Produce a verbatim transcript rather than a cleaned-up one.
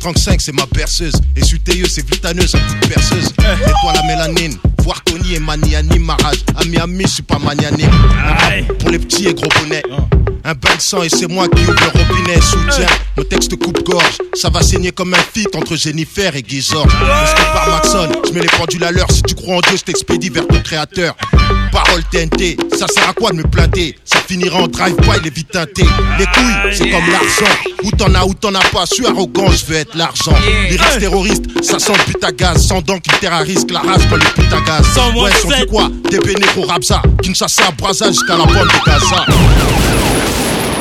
trente-cinq c'est ma berceuse. Et Suteyeux c'est vitaneuse, un coup de perceuse. Et toi la mélanine, voir Tony et Maniani, Marage. À Miami, je suis pas magnanime. Pour les petits et gros bonnets. Un bain de sang et c'est moi qui ouvre le robinet. Soutien, mon texte coupe-gorge. Ça va saigner comme un feat entre Jennifer et Guizor. Je suis par Maxon, je mets les pendules à l'heure. Si tu crois en Dieu, je t'expédie vers ton créateur. Parole T N T, ça sert à quoi de me planter? Ça finira en drive-by, les vies teintées. Les couilles, c'est comme l'argent. Où t'en as, où t'en as pas. Je suis arrogant, je veux être l'argent. Lyrics terroristes, ça sent le pute à gaz. Sans dents qui terrorisent la race quand les putes à gaz. Ouais, sont du quoi? Des bénéros Rabza. Kinshasa, Brazza jusqu'à la bande de Gaza.